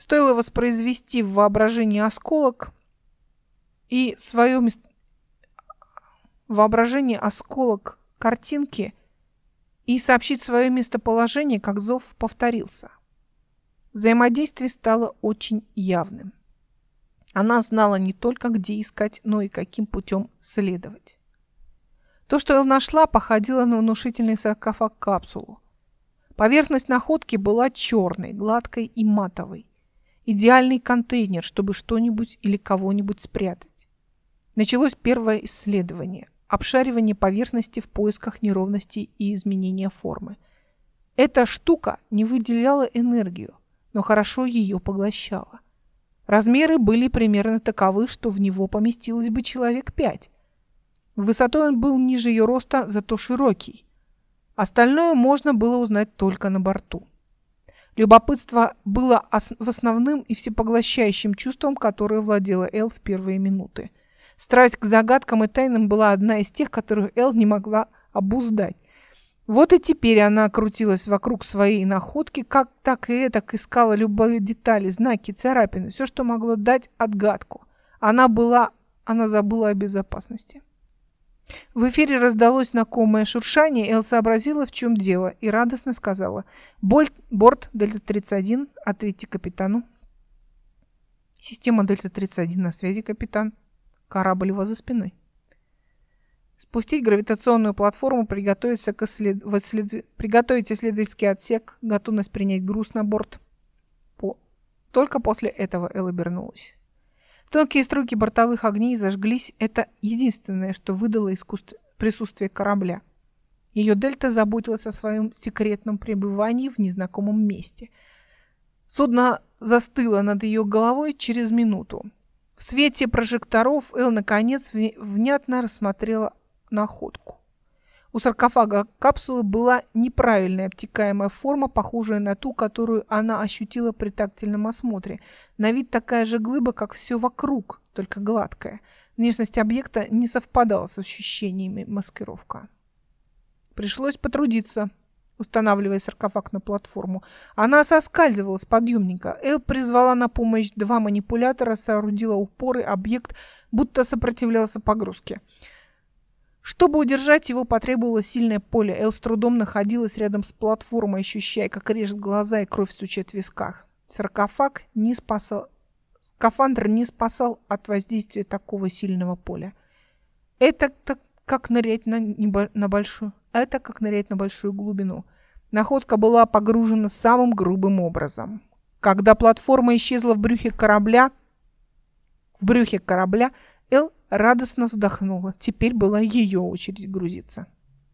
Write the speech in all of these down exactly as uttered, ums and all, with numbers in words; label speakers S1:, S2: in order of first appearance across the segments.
S1: Стоило воспроизвести в воображении осколок и свое место... воображение осколок картинки и сообщить свое местоположение, как зов повторился. Взаимодействие стало очень явным. Она знала не только, где искать, но и каким путем следовать. То, что Эл нашла, походило на внушительный саркофаг-капсулу. Поверхность находки была черной, гладкой и матовой. Идеальный контейнер, чтобы что-нибудь или кого-нибудь спрятать. Началось первое исследование – обшаривание поверхности в поисках неровностей и изменения формы. Эта штука не выделяла энергию, но хорошо ее поглощала. Размеры были примерно таковы, что в него поместилось бы человек пять. Высотой он был ниже ее роста, зато широкий. Остальное можно было узнать только на борту. Любопытство было в основном и всепоглощающим чувством, которое владело Эл в первые минуты. Страсть к загадкам и тайнам была одна из тех, которых Эл не могла обуздать. Вот и теперь она крутилась вокруг своей находки, как так и этак искала любые детали, знаки, царапины, все, что могло дать отгадку. Она была, она забыла о безопасности. В эфире раздалось знакомое шуршание, Эл сообразила, в чем дело, и радостно сказала: «Борт, борт Дельта тридцать один, ответьте капитану». «Система Дельта тридцать один на связи, капитан. Корабль у вас за спиной». «Спустить гравитационную платформу, приготовиться к исслед... исслед... приготовить исследовательский отсек, готовность принять груз на борт». По... Только после этого Эл обернулась. Тонкие струйки бортовых огней зажглись. Это единственное, что выдало искусств... присутствие корабля. Ее Дельта заботилась о своем секретном пребывании в незнакомом месте. Судно застыло над ее головой через минуту. В свете прожекторов Эл наконец внятно рассмотрела находку. У саркофага капсулы была неправильная обтекаемая форма, похожая на ту, которую она ощутила при тактильном осмотре. На вид такая же глыба, как все вокруг, только гладкая. Внешность объекта не совпадала с ощущениями маскировка. Пришлось потрудиться, устанавливая саркофаг на платформу. Она соскальзывала с подъемника. Эл призвала на помощь два манипулятора, соорудила упоры, объект будто сопротивлялся погрузке. Чтобы удержать его, потребовалось сильное поле. Эл с трудом находилась рядом с платформой, ощущая, как режет глаза и кровь стучит в висках. Саркофаг не спасал... Скафандр не спасал от воздействия такого сильного поля. Это так, как нырять на, небо... на большую... Это как нырять на большую глубину. Находка была погружена самым грубым образом. Когда платформа исчезла в брюхе корабля, в брюхе корабля, Эл радостно вздохнула. Теперь была ее очередь грузиться.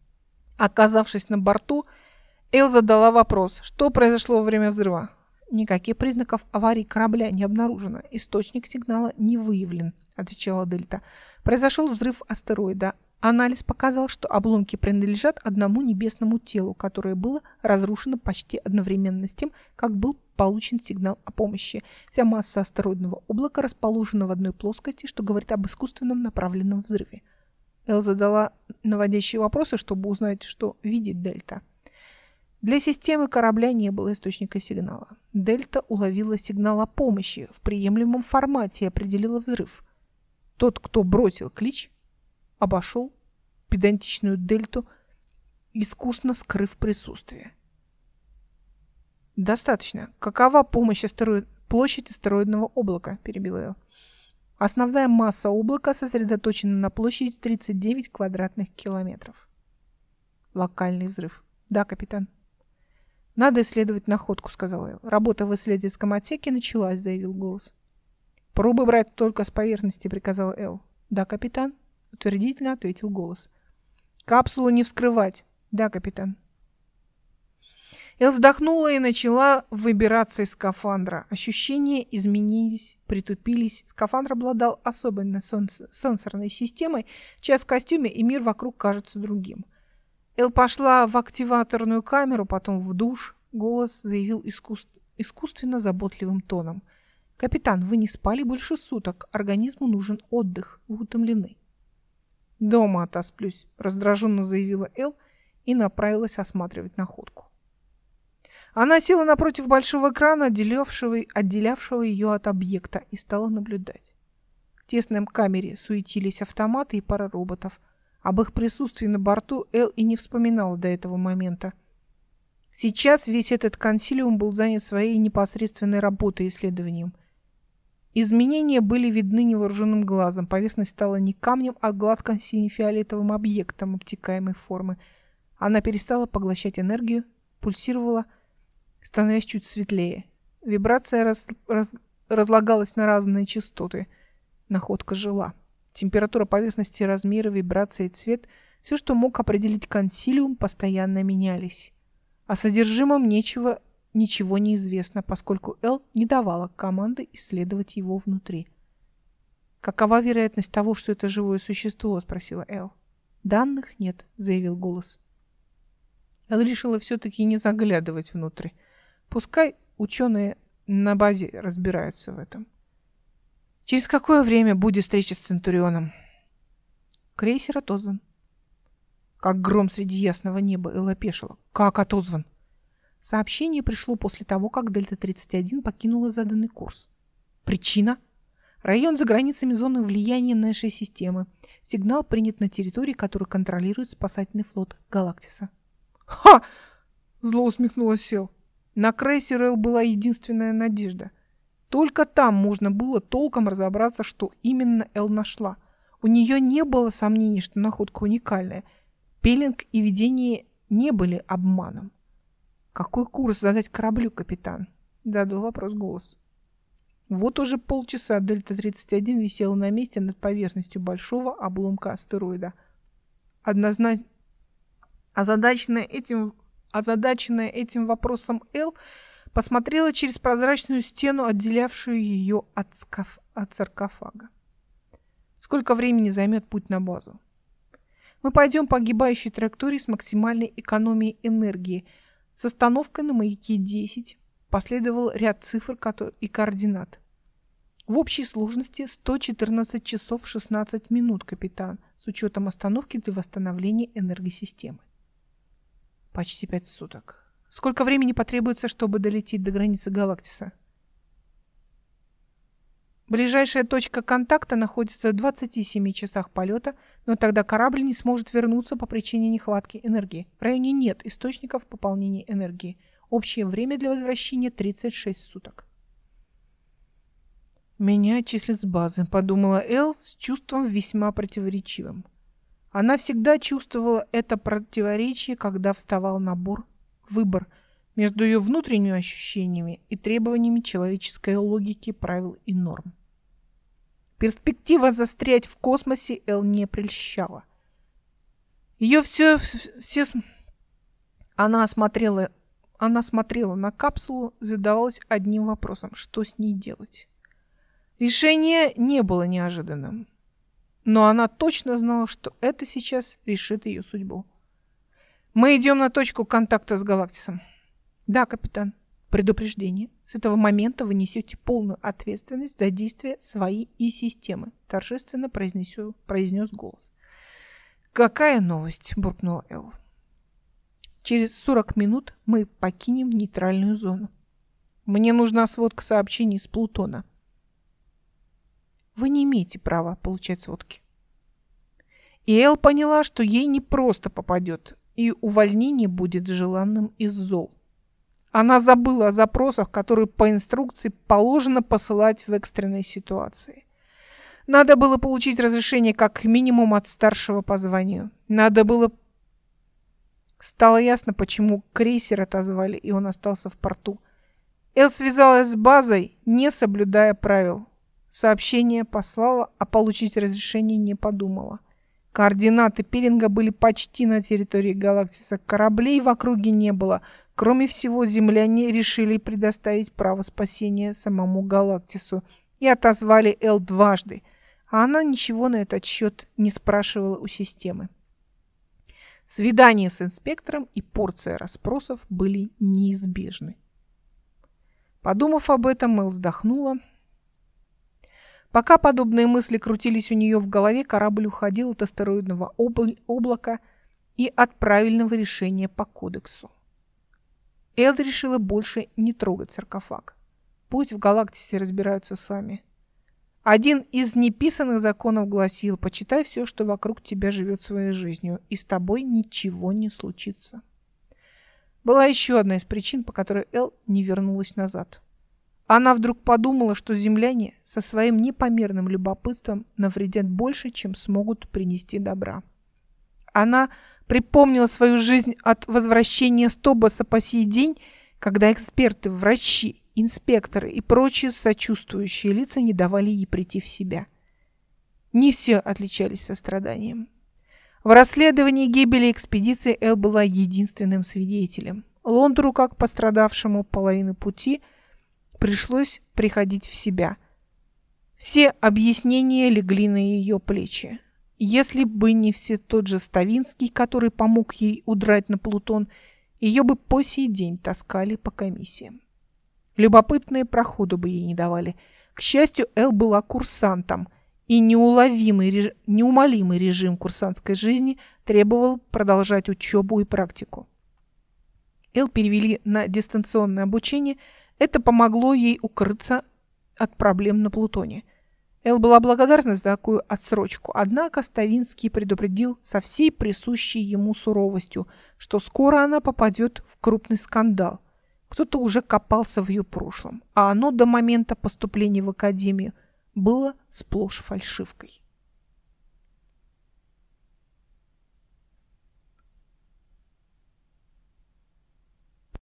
S1: Оказавшись на борту, Эл задала вопрос: что произошло во время взрыва? Никаких признаков аварии корабля не обнаружено. Источник сигнала не выявлен, отвечала Дельта. Произошел взрыв астероида. Анализ показал, что обломки принадлежат одному небесному телу, которое было разрушено почти одновременно с тем, как был получен сигнал о помощи. Вся масса астероидного облака расположена в одной плоскости, что говорит об искусственном направленном взрыве. Эл задала наводящие вопросы, чтобы узнать, что видит Дельта. Для системы корабля не было источника сигнала. Дельта уловила сигнал о помощи в приемлемом формате и определила взрыв. Тот, кто бросил клич, обошел педантичную Дельту, искусно скрыв присутствие. «Достаточно. Какова помощь астероид... площадь астероидного облака?» – перебила Эл. Основная масса облака сосредоточена на площади тридцать девять квадратных километров. Локальный взрыв. «Да, капитан». «Надо исследовать находку», – сказал Эл. «Работа в исследовательском отсеке началась», – заявил голос. «Пробы брать только с поверхности», – приказал Эл. «Да, капитан», – утвердительно ответил голос. «Капсулу не вскрывать». «Да, капитан». Эл вздохнула и начала выбираться из скафандра. Ощущения изменились, притупились. Скафандр обладал особенной сенсорной системой. Час в костюме, и мир вокруг кажется другим. Эл пошла в активаторную камеру, потом в душ. Голос заявил искусств... искусственно заботливым тоном: «Капитан, вы не спали больше суток. Организму нужен отдых. Вы утомлены». «Дома отосплюсь», — раздраженно заявила Эл и направилась осматривать находку. Она села напротив большого экрана, отделявшего, отделявшего ее от объекта, и стала наблюдать. В тесной камере суетились автоматы и пара роботов. Об их присутствии на борту Эл и не вспоминала до этого момента. Сейчас весь этот консилиум был занят своей непосредственной работой и исследованием. Изменения были видны невооруженным глазом. Поверхность стала не камнем, а гладко сине-фиолетовым объектом обтекаемой формы. Она перестала поглощать энергию, пульсировала, становясь чуть светлее. Вибрация раз, раз, разлагалась на разные частоты. Находка жила. Температура поверхности, размеры, вибрация и цвет, все, что мог определить консилиум, постоянно менялись. О содержимом ничего, ничего не известно, поскольку Эл не давала команды исследовать его внутри. «Какова вероятность того, что это живое существо?» – спросила Эл. «Данных нет», – заявил голос. Эл решила все-таки не заглядывать внутрь. Пускай ученые на базе разбираются в этом. «Через какое время будет встреча с Центурионом?» «Крейсер отозван». Как гром среди ясного неба, Эл опешила. «Как отозван?» Сообщение пришло после того, как Дельта тридцать один покинула заданный курс. «Причина?» Район за границами зоны влияния нашей системы. Сигнал принят на территории, которую контролирует спасательный флот Галактиса. «Ха!» – зло усмехнулась Эл. На крейсер Эл была единственная надежда. Только там можно было толком разобраться, что именно Эл нашла. У нее не было сомнений, что находка уникальная. Пеленг и видение не были обманом. «Какой курс задать кораблю, капитан?» – задал вопрос голос. Вот уже полчаса Дельта тридцать один висела на месте над поверхностью большого обломка астероида. Однозначно озадаченная этим, озадаченная этим вопросом Эл посмотрела через прозрачную стену, отделявшую ее от, скаф... от саркофага. «Сколько времени займет путь на базу?» «Мы пойдем по огибающей траектории с максимальной экономией энергии. С остановкой на маяке десять». Последовал ряд цифр и координат. В общей сложности сто четырнадцать часов шестнадцать минут, капитан, с учетом остановки для восстановления энергосистемы. Почти пять суток. Сколько времени потребуется, чтобы долететь до границы Галактиса? Ближайшая точка контакта находится в двадцати семи часах полета, но тогда корабль не сможет вернуться по причине нехватки энергии. В районе нет источников пополнения энергии. Общее время для возвращения тридцать шесть суток. «Меня отчислят с базы», — подумала Эл с чувством весьма противоречивым. Она всегда чувствовала это противоречие, когда вставал набор, выбор между ее внутренними ощущениями и требованиями человеческой логики, правил и норм. Перспектива застрять в космосе Эл не прельщала. Ее все... все... Она осмотрела... Она смотрела на капсулу, задавалась одним вопросом: что с ней делать? Решение не было неожиданным, но она точно знала, что это сейчас решит ее судьбу. «Мы идем на точку контакта с Галактисом». «Да, капитан. Предупреждение. С этого момента вы несете полную ответственность за действия свои и системы», торжественно произнесу, произнес голос. «Какая новость?» – буркнула Эл. «Через сорок минут мы покинем нейтральную зону. Мне нужна сводка сообщений с Плутона». «Вы не имеете права получать сводки». И Эл поняла, что ей не просто попадет, и увольнение будет желанным из зол. Она забыла о запросах, которые по инструкции положено посылать в экстренной ситуации. Надо было получить разрешение как минимум от старшего по званию. Надо было... Стало ясно, почему крейсер отозвали, и он остался в порту. Эл связалась с базой, не соблюдая правил. Сообщение послала, а получить разрешение не подумала. Координаты пилинга были почти на территории Галактиса. Кораблей в округе не было. Кроме всего, земляне решили предоставить право спасения самому Галактису и отозвали Эл дважды, а она ничего на этот счет не спрашивала у системы. Свидание с инспектором и порция расспросов были неизбежны. Подумав об этом, Эл вздохнула. Пока подобные мысли крутились у нее в голове, корабль уходил от астероидного обл- облака и от правильного решения по кодексу. Эл решила больше не трогать саркофаг. Пусть в галактисе разбираются сами. Один из неписанных законов гласил: почитай все, что вокруг тебя живет своей жизнью, и с тобой ничего не случится. Была еще одна из причин, по которой Эл не вернулась назад. Она вдруг подумала, что земляне со своим непомерным любопытством навредят больше, чем смогут принести добра. Она припомнила свою жизнь от возвращения с Тобаса по сей день, когда эксперты, врачи, инспекторы и прочие сочувствующие лица не давали ей прийти в себя. Не все отличались состраданием. В расследовании гибели экспедиции Эл была единственным свидетелем. Лондру, как пострадавшему половину пути, пришлось приходить в себя. Все объяснения легли на ее плечи. Если бы не все тот же Ставинский, который помог ей удрать на Плутон, ее бы по сей день таскали по комиссиям. Любопытные проходу бы ей не давали. К счастью, Эл была курсантом, и неуловимый, реж... неумолимый режим курсантской жизни требовал продолжать учебу и практику. Эл перевели на дистанционное обучение. Это помогло ей укрыться от проблем на Плутоне. Эл была благодарна за такую отсрочку, однако Ставинский предупредил со всей присущей ему суровостью, что скоро она попадет в крупный скандал. Кто-то уже копался в ее прошлом, а оно до момента поступления в академию было сплошь фальшивкой.